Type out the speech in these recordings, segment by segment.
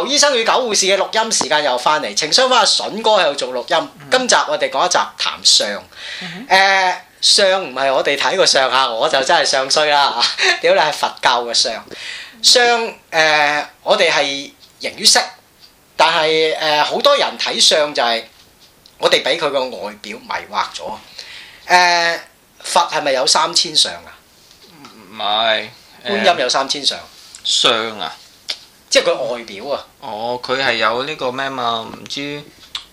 牛醫生與狗護士嘅錄音時間又翻嚟，情商翻阿筍哥喺度做錄音。今集我哋講一集談相。相唔係我哋睇個相啊，我就真係相衰啦。屌你係佛教嘅相。相我哋係形於色，但係好多人睇相就係我哋俾佢個外表迷惑咗。佛係咪有3000相啊？ 唔係， 觀音有3000相。 相啊？ 即係佢外表啊！ 哦，佢係有呢個咩嘛？唔知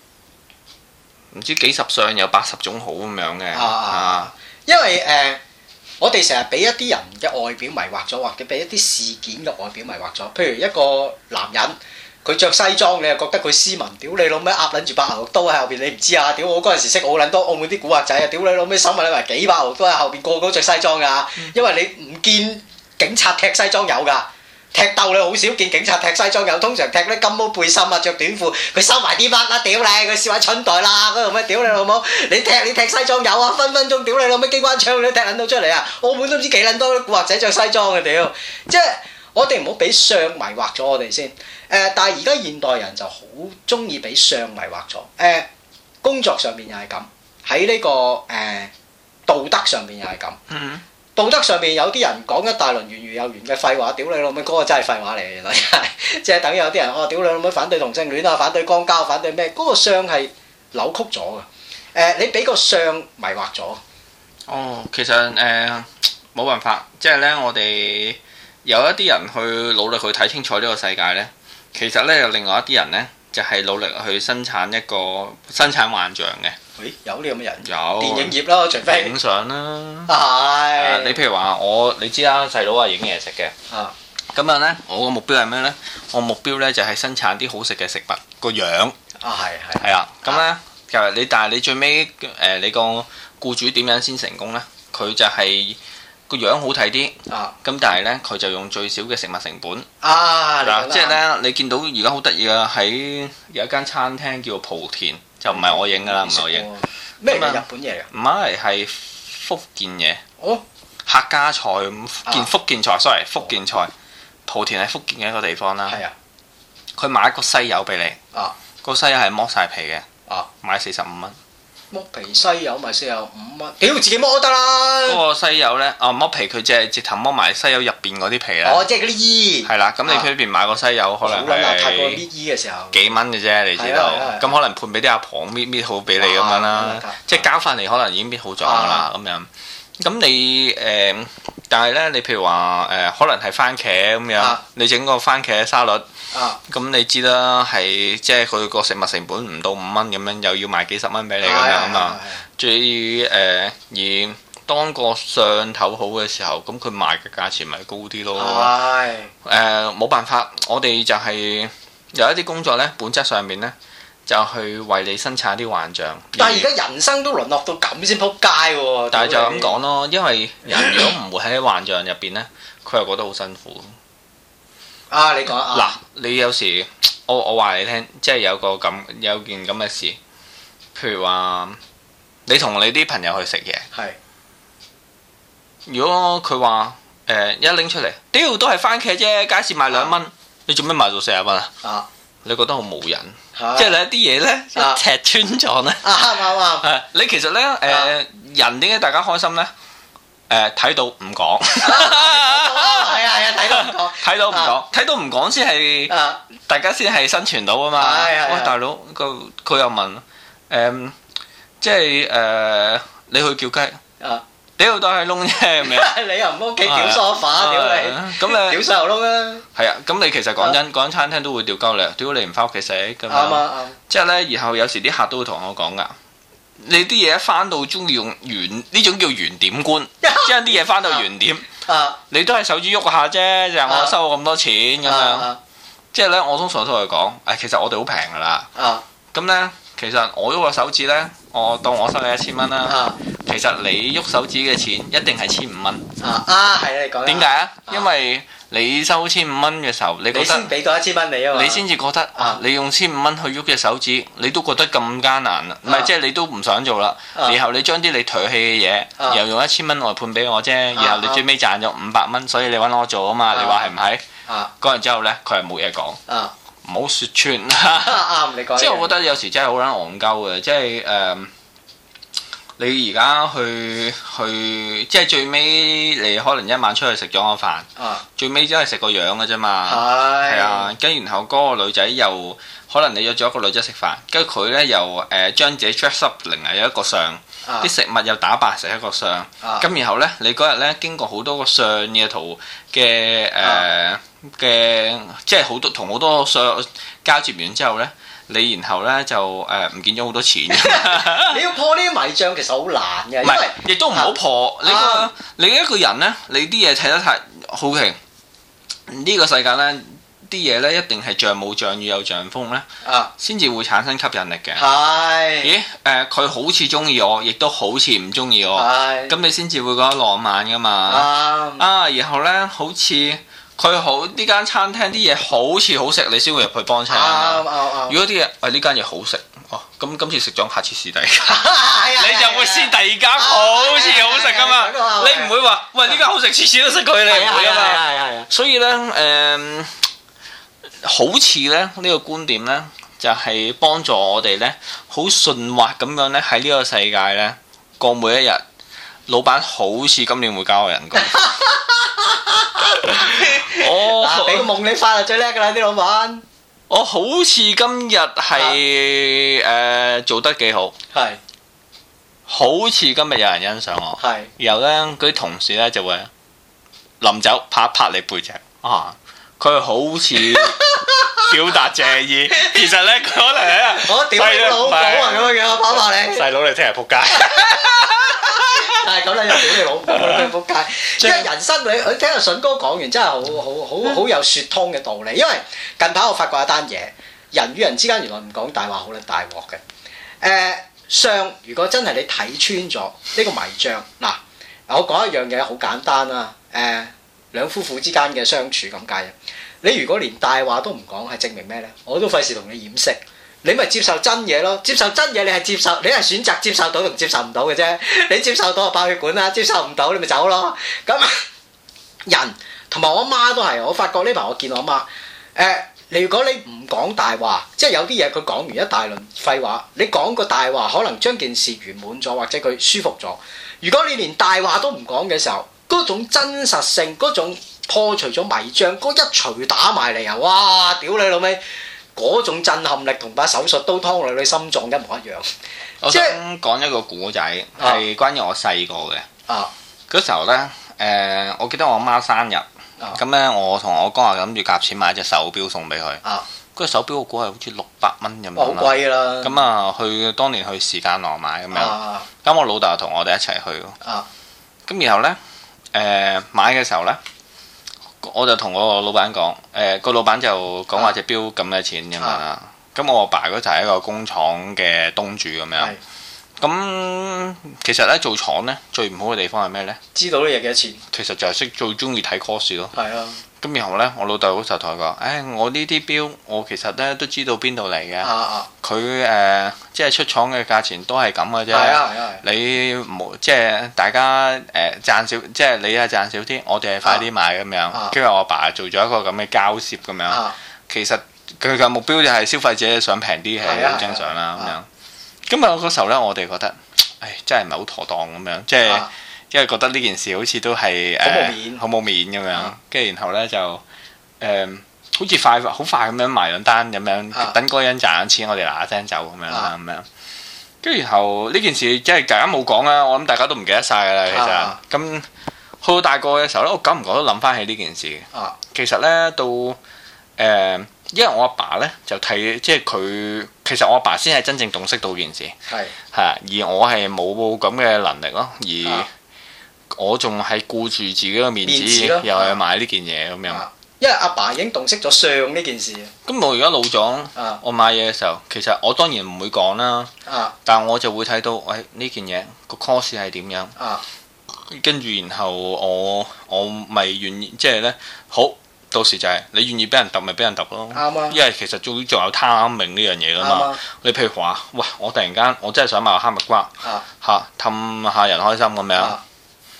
幾十相有80種好咁樣嘅。 因為我哋成日俾一啲人嘅外表迷惑咗，或者俾一啲事件嘅外表迷惑咗。譬如一個男人，佢着西裝，你又覺得佢斯文，屌你老味鴨撚住把牛刀喺後邊，你唔知啊！屌我嗰陣時識好撚多澳門啲古惑仔啊！屌你老味手咪攞埋幾把牛刀喺後邊，個個都着西裝㗎。因為你唔見警察踢西裝有㗎。踢鬥你好少見警察踢西裝有，通常踢啲金毛背心啊，着短褲，佢收埋啲乜啦？屌你，佢笑喺春袋啦嗰度咩？屌你老母！你踢西裝有啊，分分鐘屌你老母機關槍你都踢撚到出嚟啊！澳門都唔知幾撚多古惑仔着西裝嘅屌，即係我哋唔好俾相迷惑咗我哋先。但係而家現代人就好中意俾相迷惑咗。工作上面又係咁，喺呢個道德上面又係咁。道德上面有啲人講一大輪圓如有圓嘅廢話，屌你老母嗰個真係廢話嚟嘅，原來真係，即係等於有啲人屌你老母反對同性戀啊，反對肛交，反對咩？嗰個相係扭曲咗嘅。你俾個相迷惑咗。 哦，其實冇辦法，即係咧，我哋有一啲人去努力去睇清楚呢個世界咧，其實咧有另外一啲人咧，就係努力去生產幻象嘅。 有呢咁嘅人？ 有電影業啦，除非影相啦。 係。 你譬如話你知啦，細佬話影嘢食嘅。咁樣咧，我個目標係咩咧？我目標咧就係生產啲好食嘅食物個樣。係啊，咁咧其實但係你最尾你個僱主點樣先成功咧？佢就係個樣好睇啲。咁但係咧，佢就用最少嘅食物成本。即係咧，你見到而家好得意啊！喺有一間餐廳叫做莆田。就唔係我影㗎啦，唔係我影。 咩日本嘢嚟㗎？ 唔係福建嘢。 哦。 客家菜福建菜 ，sorry， 福建菜。莆田係福建嘅一個地方啦。係啊。佢買一個西柚俾你。個西柚係剝晒皮嘅。買45蚊。剝皮西柚咪45蚊？ 屌自己剝都得啦。 嗰個西柚咧，剝皮佢即係直頭剝埋西柚入邊嗰啲皮咧。 即係嗰啲衣。係啦，咁你去邊買個西柚可能係太過搣衣嘅時候。 幾蚊嘅啫，你知道。咁可能判俾啲阿婆搣好俾你咁樣啦。即係交翻嚟可能已經搣好咗㗎啦，咁樣。咁你但係咧，你譬如話可能係番茄咁樣，你整個番茄沙律。咁你知啦，係即係佢個食物成本唔到5蚊咁樣，又要賣幾十蚊俾你咁樣啊嘛。最而當個相頭好嘅時候，咁佢賣嘅價錢咪高啲咯。冇辦法，我哋就係有一啲工作咧，本質上面咧就去為你生產啲幻象。 但係而家人生都淪落到咁先撲街喎。 但係就咁講咯，因為人如果唔活喺幻象入邊咧，佢又覺得好辛苦。 你講嗱，你有時我話你聽，即係有件咁嘅事，譬如話你同你啲朋友去食嘢，如果佢話一拎出嚟，屌都係番茄啫，街市賣2蚊，你做咩賣到40蚊啊？你覺得好無癮，即係你一啲嘢咧一尺穿咗咧。啱。你其實咧人點解大家開心咧？睇到唔講。睇到唔講先係大家先係生存到啊嘛。喂，大佬佢又問即係你去叫雞屌都係窿啫咁樣。 你又唔屋企屌梳化屌你，咁屌細牛窿啊。係啊， 咁你其實講真，嗰間餐廳都會屌鳩你，屌你唔翻屋企食咁樣。即係咧，然後有時啲客都會同我講噶，你啲嘢一翻到中意用原呢種叫原點觀，即係啲嘢翻到原點。你都係手指喐下啫，就係我收咁多錢咁樣。即係咧，我通常都係講，其實我哋好平噶啦。咁咧，其實我喐個手指咧，我當我收你1000蚊啦。其實你喐手指嘅錢一定係1500蚊。 係啊，你講。點解啊？因為你收1500蚊嘅時候，你覺得先俾多1000蚊你啊嘛。 你先至覺得你用1500蚊去喐隻手指，你都覺得咁艱難啦。唔係，即係你都唔想做啦。然後你將啲你唾棄嘅嘢，又用1000蚊外判俾我啫。然後你最尾賺咗500蚊，所以你揾我做啊嘛。你話係唔係？嗰陣之後咧，佢係冇嘢講。 唔好説穿。 啱你講。 即係我覺得有時真係好撚戇鳩嘅，即係你而家去即係最尾你可能一晚出去食咗個飯，最尾真係食個樣嘅啫嘛。係啊，跟住然後嗰個女仔又可能你約咗一個女仔食飯，跟住佢咧又將自己 dress up 另外有一個相，啲食物又打扮成一個相。咁然後咧你嗰日咧經過好多個相嘅圖嘅即係好多同好多相交接完之後咧。你然後咧就唔見咗好多錢。 你要破呢啲迷障其實好難嘅， 唔係亦都唔好破。你一個人咧，你啲嘢睇得太好奇，呢個世界咧啲嘢咧一定係像冇像雨有像風咧，先至會產生吸引力嘅。係。咦？佢好似中意我，亦都好似唔中意我。係。咁你先至會覺得浪漫噶嘛？然後咧好似。佢好呢間餐廳啲嘢好似好食，你先會入去幫襯。如果啲嘢呢間嘢好食，咁今次食咗，下次試第二間，你就會試第二間好似好食噶嘛。你唔會話喂呢間好食，次次都食佢，你唔會噶嘛。所以咧好似咧呢個觀點咧，就係幫助我哋咧好順滑咁樣咧喺呢個世界咧過每一日。老闆好似今年會加我人工。 俾個夢你發就最叻噶啦啲老闆。 我好似今日係做得幾好。係。好似今日有人欣賞我。係。然後咧嗰啲同事咧就會臨走拍一拍你背脊。佢好似表達謝意，其實咧佢可能係我屌你老母啊咁樣拍拍你。細佬你聽日仆街。 係咁啦，又屌你老母仆街！因為人生你聽阿筍哥講完真係好有説通嘅道理。因為近排我發覺一單嘢，人與人之間原來唔講大話好撚大鑊嘅。相如果真係你睇穿咗呢個迷障，嗱，我講一樣嘢好簡單啦。兩夫婦之間嘅相處咁解嘅。你如果連大話都唔講，係證明咩咧？我都費事同你掩飾。你咪接受真嘢咯，接受真嘢你係選擇接受到同接受唔到嘅啫。你接受到就爆血管啦，接受唔到你咪走咯。咁人同埋我媽都係，我發覺呢排我見我媽，如果你唔講大話，即係有啲嘢佢講完一大輪廢話，你講個大話可能將件事圓滿咗，或者佢舒服咗。如果你連大話都唔講嘅時候，嗰種真實性，嗰種破除咗迷障，嗰一錘打埋嚟啊！哇！屌你老味！嗰種震撼力同把手術刀劏落你心臟一模一樣。 我想講一個古仔，係關於我細個嘅。嗰時候咧，我記得我媽生日，咁咧我同我哥啊諗住夾錢買隻手錶送俾佢。嗰隻手錶我估係好似600蚊咁樣啦。好貴啦！咁啊，當年去時間廊買咁樣。咁我老豆同我哋一齊去。咁然後咧，買嘅時候咧。我就同我老闆講，個老闆就講話隻錶咁嘅錢咁樣啦。咁我阿爸嗰就係一個工廠嘅東主咁樣。咁其實咧做廠咧最唔好嘅地方係咩咧？知道啲嘢幾多錢。其實就係最中意睇 cost 咯。係啊。咁然後咧，我老豆嗰時候同佢講，我呢啲錶我其實咧都知道邊度嚟嘅。佢即係出廠嘅價錢都係咁嘅啫。你冇即係大家賺少，即係你係賺少啲，我哋係快啲買咁樣。跟住我阿爸做咗一個咁嘅交涉咁樣。其實佢嘅目標就係消費者想平啲係好正常啦咁樣。咁嗰時候咧，我哋覺得，真係唔係好妥當咁樣，即係。因為覺得呢件事好似都係好冇面咁樣，跟住然後咧就好似好快咁樣埋兩單咁樣，等嗰個人賺緊錢，我哋嗱嗱聲走咁樣啦咁樣。跟住然後呢件事即係大家冇講啦，我諗大家都唔記得晒㗎啦。其實咁去到大個嘅時候咧，我久唔久都諗翻起呢件事。其實咧到因為我阿爸咧就睇，即係佢其實我阿爸先係真正洞悉到件事，係而我係冇咁嘅能力咯，而我仲係顧住自己嘅面子，又係買呢件嘢咁樣。因為阿爸已經洞悉咗相呢件事。咁我而家老咗，我買嘢嘅時候，其實我當然唔會講啦。但我就會睇到，喂呢件嘢個 cost 係點樣？跟住然後我咪願意，即係咧好，到時就係你願意俾人揼咪俾人揼咯。啱啊！因為其實仲有貪名呢樣嘢噶嘛。你譬如話，喂我突然間我真係想買個哈密瓜，氹下人開心咁樣。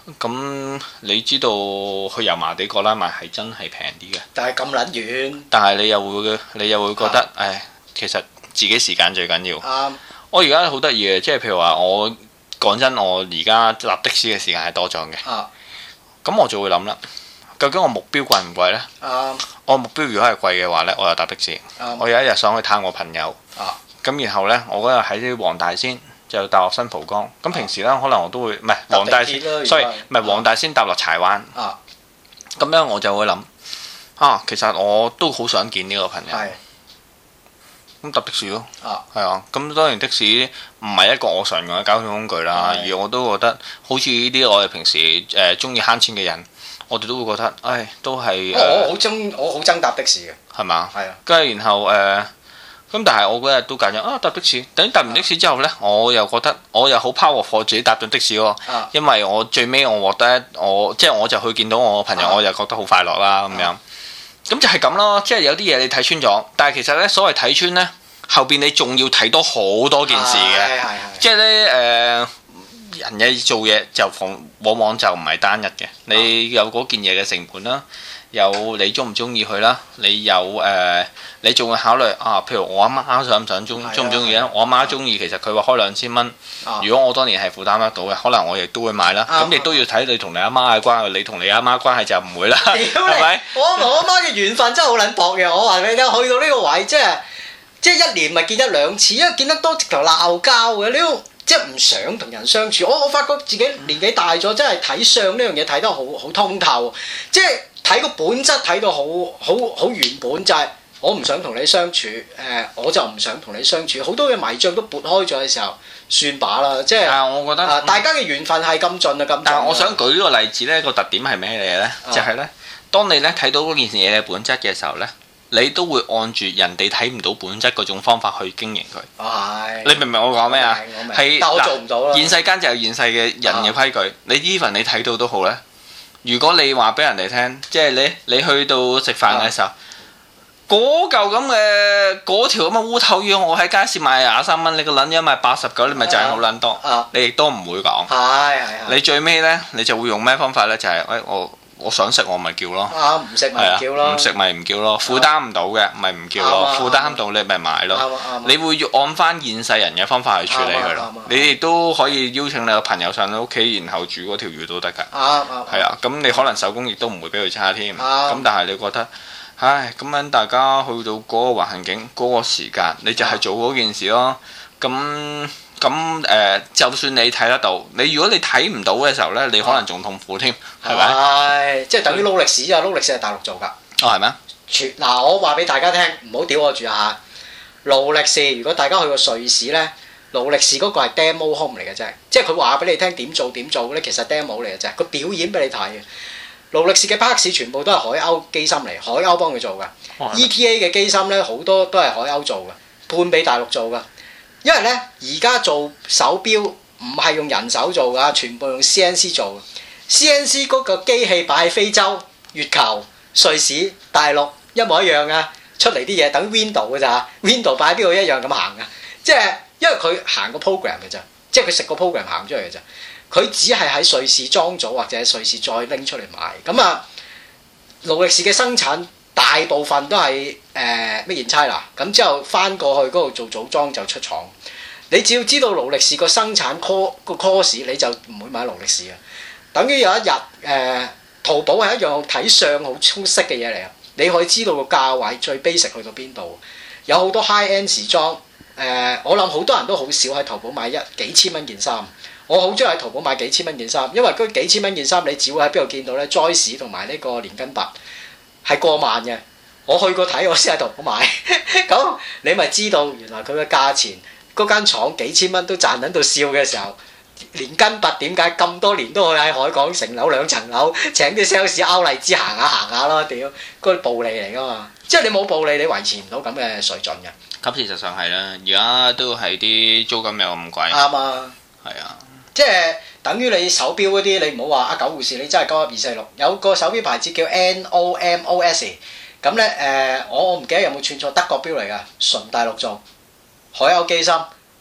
咁你知道去油麻地過拉買係真係平啲嘅， 但係咁撚遠。 但係你又會覺得，其實自己時間最緊要。 啱。 我而家好得意嘅，即係譬如話我講真，我而家搭的士嘅時間係多咗嘅。咁我就會諗啦，究竟我目標貴唔貴呢？我目標如果係貴嘅話呢，我就搭的士。我有一日想去探我朋友。咁然後呢，我嗰日喺黃大仙就搭落新蒲崗。咁平時呢，可能我都會唔係黃大仙，所以唔係黃大仙搭落柴灣。咁樣我就會諗其實我都好想見呢個朋友。咁搭的士咯，係啊，咁當然的士唔係一個我常用嘅交通工具啦，而我都覺得好似呢啲我哋平時中意慳錢嘅人，我哋都會覺得，都係我好憎搭的士嘅， 係嘛？ 係啊， 跟住然後咁但係我嗰日都揀咗搭的士，等於搭完的士之後呢，我又覺得我又好 powerful 自己搭咗的士喎，因為我最尾我獲得即係我就去見到我朋友，我就覺得好快樂啦咁樣。咁就係咁咯，即係有啲嘢你睇穿咗，但係其實呢，所謂睇穿呢，後邊你仲要睇多好多件事嘅，即係呢，人嘅做嘢就往往就唔係單一嘅，你有嗰件嘢嘅成本啦，有你中唔中意佢啦，你有你仲會考慮譬如我阿媽想唔想中唔中意咧？我阿媽中意，其實佢話開2000蚊，如果我當年係負擔得到嘅，可能我亦都會買啦。咁亦都要睇你同你阿媽嘅關係，你同你阿媽關係就唔會啦，係咪？ 我同我阿媽嘅緣分真係好撚薄嘅，我話俾你聽，去到呢個位即係一年咪見一兩次，因為見得多直頭鬧交嘅，你都即係唔想同人相處。我發覺自己年紀大咗，真係睇相呢樣嘢睇得好通透，即係睇個本質睇到好原本，就係我唔想同你相處，我就唔想同你相處。好多嘅迷障都撥開咗嘅時候，算罷啦。即係我覺得大家嘅緣分係咁盡啊，咁盡。 但係我想舉呢個例子呢，個特點係咩嚟嘅呢？就係呢，當你呢睇到嗰件事嘢嘅本質嘅時候呢，你都會按住人哋睇唔到本質嗰種方法去經營佢。你明唔明我講咩啊？ 但我做唔到啦。 現世間就有現世嘅人嘅規矩。你 even 你睇到都好咧。如果你話俾人哋聽，即係你去到食飯嘅時候，嗰嚿咁嘅嗰條咁嘅烏頭魚，我喺街市賣23蚊，你個撚樣賣89，你咪就係好撚多。你亦都唔會講。你最尾咧，你就會用咩方法咧？就係我想食我咪叫咯， 唔食咪唔叫咯， 唔食咪唔叫咯，負擔唔到嘅咪唔叫咯，負擔到你咪買咯。你會按翻現世人嘅方法去處理佢咯。你亦都可以邀請你個朋友上你屋企，然後煮嗰條魚都得㗎。係啊，咁你可能手工亦都唔會比佢差添。咁但係你覺得，咁樣大家去到嗰個環境、嗰個時間，你就係做嗰件事咯。咁就算你睇得到，如果你睇唔到嘅時候呢，你可能仲痛苦添，係咪？ 即係等於勞力士啊！勞力士係大陸做㗎。 係咩？ 嗱，我話俾大家聽，唔好屌我住下。勞力士，如果大家去過瑞士呢，勞力士嗰個係 demo home 嚟嘅啫，即係佢話俾你聽點做呢，其實 demo 嚟嘅啫，佢表演俾你睇嘅。勞力士嘅 parts 全部都係海鷗機芯嚟，海鷗幫佢做㗎。ETA 嘅機芯呢，好多都係海鷗做㗎，判俾大陸做㗎。因為咧，而家做手錶唔係用人手做㗎，全部用 CNC 做。CNC 嗰個機器擺喺非洲、月球、瑞士、大陸一模一樣㗎，出嚟啲嘢等 Window 㗎咋 ，Window 擺喺邊度一樣咁行㗎。即係因為佢行個 program 㗎咋，即係佢食個 program 行出嚟㗎咋。佢只係喺瑞士裝組或者喺瑞士再拎出嚟賣。咁啊，勞力士嘅生產大部分都係made in China，咁之後翻過去嗰度做組裝就出廠。你只要知道勞力士個生產個 course，你就唔會買勞力士嘅。等於有一日淘寶係一樣睇相好出色嘅嘢嚟啊！你可以知道個價位最 basic 去到邊度，有好多 high end 時裝。我諗好多人都好少喺淘寶買幾千蚊件衫。我好中意喺淘寶買幾千蚊件衫，因為嗰幾千蚊件衫你只會喺邊度見到呢 Joyce 同埋呢個連根拔係過萬嘅。我去過睇，我先喺淘寶買。咁你咪知道原來佢嘅價錢，嗰間廠幾千蚊都賺緊到笑嘅時候，連根拔點解咁多年都可以喺海港城樓2層樓請啲 sales 拗荔枝行下咯？屌，嗰啲暴利嚟噶嘛！即係你冇暴利，你維持唔到咁嘅水準嘅。 咁事實上係啦，而家都係啲租金又咁貴。 啱啊，係啊，即係等於你手錶嗰啲，你唔好話阿九護士，你真係91246有個手錶牌子叫 NOMOS。咁咧我唔記得有冇串錯，德國錶嚟㗎，純大陸做，海鷗機芯，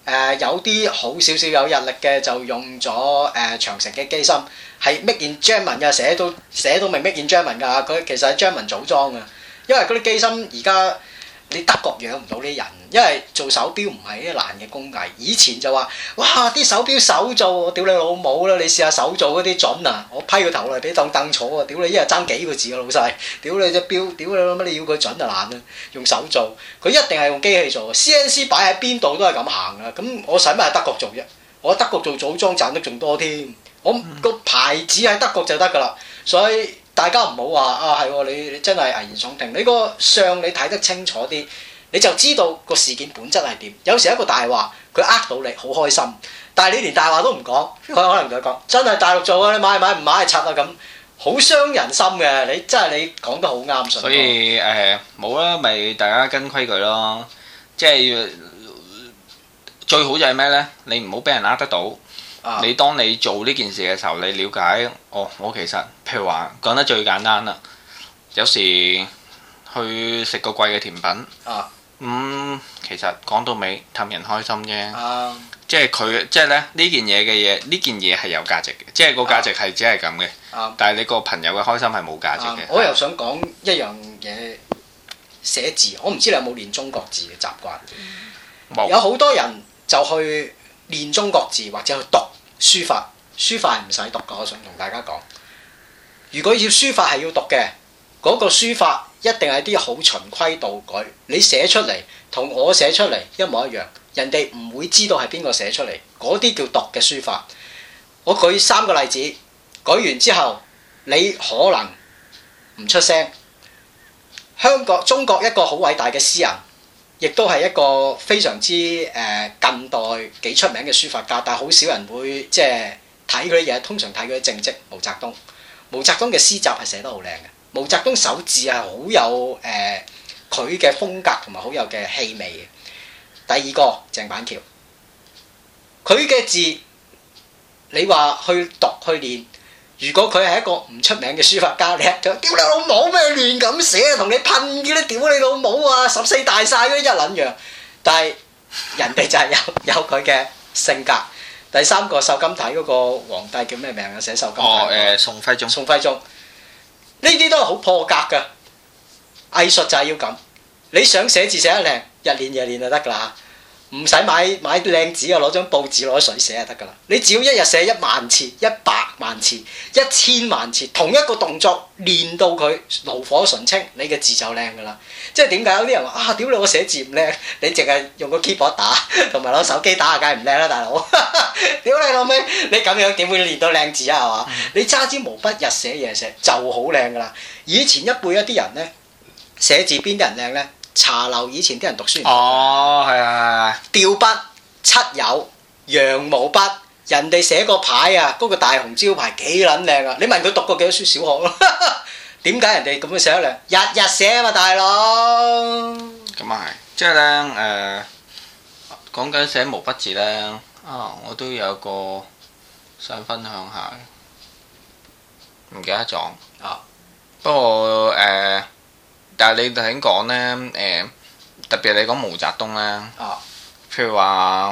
有啲好少少有日曆嘅就用咗長城嘅機芯，係 Made in German 㗎，寫到明 Made in German 㗎，佢其實係 German 組裝㗎，因為嗰啲機芯而家你德國養唔到啲人，因為做手錶唔係啲難嘅工藝。以前就話哇啲手錶手做，我屌你老母啦！你試下手做嗰啲準啊，我批個頭嚟俾當凳坐啊！屌你一日爭幾個字啊老細！屌你隻錶，屌你老乜你要佢準就難啊！用手做，佢一定係用機器做。CNC 擺喺邊度都係咁行噶。咁我使乜喺德國做啫？我喺德國做組裝賺得仲多添。我個牌子喺德國就得㗎啦，所以。大家唔好話啊係喎，你真係危言聳聽。你個相你睇得清楚啲，你就知道個事件本質係點。有時一個大話，佢呃到你好開心，但係你連大話都唔講，佢可能同佢講真係大陸做啊，你買唔買唔買係柒啊咁，好傷人心嘅。你真係你講得好啱， 所以冇啦，咪大家跟規矩咯。即係最好就係咩呢？你唔好俾人呃得到。你當你做呢件事嘅時候，你了解我其實譬如話講得最簡單啦，有時去食個貴嘅甜品，其實講到尾氹人開心啫，即係佢即係咧呢件嘢嘅嘢，呢件嘢係有價值嘅，即係個價值係只係咁嘅，但係你個朋友嘅開心係冇價值嘅。 我又想講一樣嘢，寫字，我唔知你有冇練中國字嘅習慣？有好多人就去練中國字或者去讀書法，書法係唔使讀㗎。我想同大家講，如果要書法係要讀嘅，嗰個書法一定係啲好循規蹈矩。你寫出嚟同我寫出嚟一模一樣，人哋唔會知道係邊個寫出嚟，嗰啲叫讀嘅書法。我舉3個例子，舉完之後你可能唔出聲。中國一個好偉大嘅詩人，亦都係一個非常之近代幾出名嘅書法家，但係好少人會即係睇佢啲嘢，通常睇佢啲政績。毛澤東嘅詩集係寫得好靚嘅，毛澤東手字係好有佢嘅風格同埋好有嘅氣味嘅。第二個鄭板橋，佢嘅字你話去讀去練。如果佢係一個唔出名嘅書法家，你就屌你老母咩亂咁寫，同你噴嘅咧，屌你老母啊！14大晒嗰啲一撚樣，但係人哋就係有佢嘅性格。第3個瘦金體嗰個皇帝叫咩名啊？寫瘦金體宋徽宗。 宋徽宗呢啲都係好破格㗎，藝術就係要咁。你想寫字寫得靚，日練夜練就得㗎啦。唔使買靚紙啊，攞張報紙攞水寫就得㗎啦。你只要一日寫1萬次、100萬次、1000萬次，同一個動作練到佢爐火純青，你嘅字就靚㗎啦。即係點解有啲人話啊，屌你我寫字唔靚，你淨係用個 keyboard 打，同埋攞手機打，梗係唔靚啦，大佬。屌你老味，你咁樣點會練到靚字啊？係嘛？你揸支毛筆日寫夜寫就好靚㗎啦。以前一輩一啲人咧寫字邊啲人靚咧？茶樓以前啲人讀書， 係吊筆、漆油、羊毛筆，人哋寫個牌啊，嗰個大紅招牌幾撚靚啊！你問佢讀過幾多書小學咯？點解人哋咁樣寫得靚？日日寫啊嘛，大佬。 咁啊係，即係咧講緊寫毛筆字咧我都有個想分享下，唔記得咗。不過但係你頭先講咧，特別你講毛澤東咧，譬如話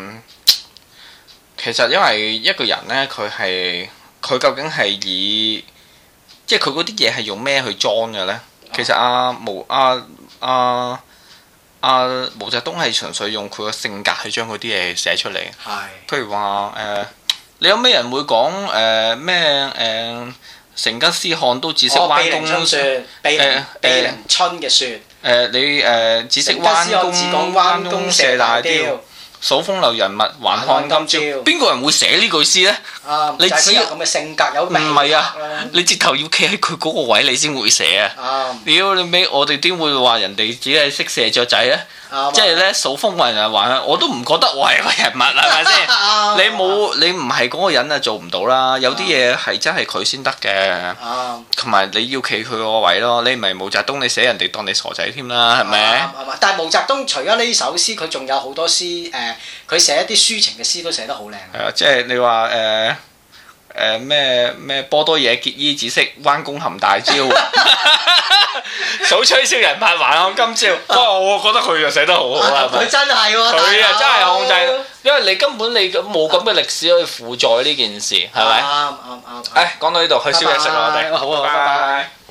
其實因為一個人咧，佢究竟係以，即係佢嗰啲嘢係用咩去裝嘅咧？其實毛澤東係純粹用佢個性格去將嗰啲嘢寫出嚟。譬如話你有咩人會講咩成吉思汗都只識彎弓， 避凌春嘅雪。 你只識彎弓射大雕，數風流人物還看今朝。邊個人會寫呢句詩咧？你只有咁嘅性格有命。 唔係啊！你直頭要企喺佢嗰個位，你先會寫啊！屌你尾，我哋點會話人哋只係識射雀仔咧？即係咧數風雲啊，還我都唔覺得我係個人物，係咪先？你唔係嗰個人啊，做唔到啦。有啲嘢係真係佢先得嘅，同埋你要企佢個位咯。你唔係毛澤東，你寫人哋當你傻仔添啦，係咪？ 但係毛澤東除咗呢首詩，佢仲有好多詩，佢寫一啲抒情嘅詩都寫得好靚。 係啊，即係你話咩波多野結衣只識彎弓含大招， 數吹小人拍還看今朝。不過我覺得佢又寫得好好啊。 佢真係喎， 佢啊真係控制，因為你根本你冇咁嘅歷史可以輔助呢件事，係咪？ 啱。 誒，講到呢度，去宵夜食啦，我哋。 好啊，拜拜。